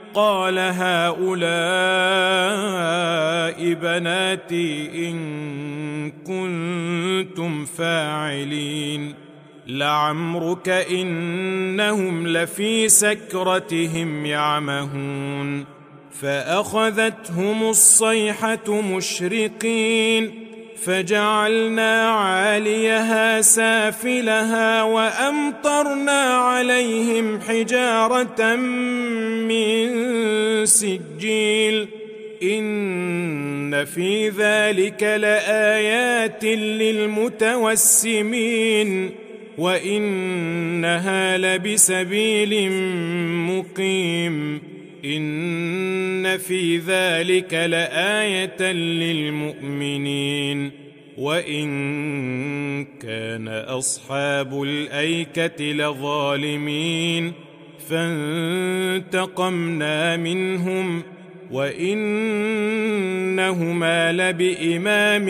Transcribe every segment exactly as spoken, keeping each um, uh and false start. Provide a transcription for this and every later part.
قال هؤلاء بناتي إن كنتم فاعلين لعمرك إنهم لفي سكرتهم يعمهون فأخذتهم الصيحة مشرقين فجعلنا عاليها سافلها وأمطرنا عليهم حجارة من سجيل إن في ذلك لآيات للمتوسمين وإنها لبسبيل مقيم إن في ذلك لآية للمؤمنين وإن كان أصحاب الأيكة لظالمين فانتقمنا منهم وإنهما لبإمام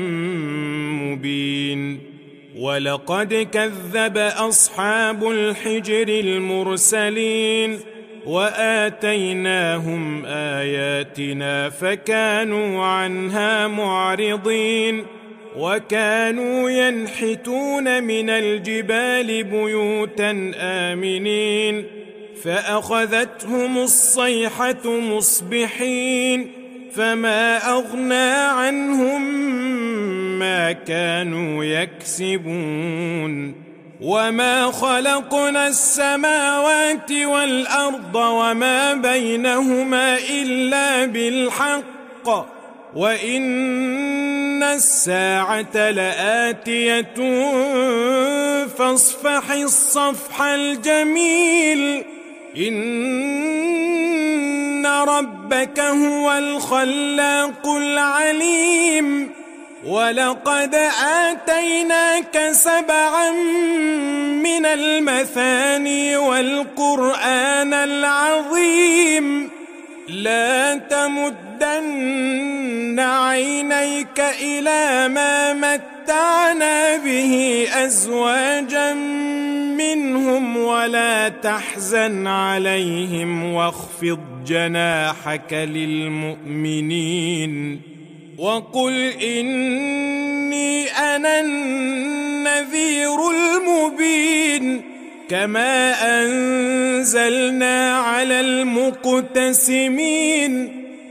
مبين ولقد كذب أصحاب الحجر المرسلين وآتيناهم آياتنا فكانوا عنها معرضين وكانوا ينحتون من الجبال بيوتا آمنين فأخذتهم الصيحة مصبحين فما أغنى عنهم ما كانوا يكسبون وما خلقنا السماوات والأرض وما بينهما إلا بالحق وإن الساعة لآتية فاصفح الصفح الجميل إن ربك هو الخلاق العليم ولقد آتيناك سبعا من المثاني والقرآن العظيم لا تمدن عينيك إلى ما متعنا به أزواجا منهم ولا تحزن عليهم واخفض جناحك للمؤمنين وقل إني أنا النذير المبين كما أنزلنا على المقتسمين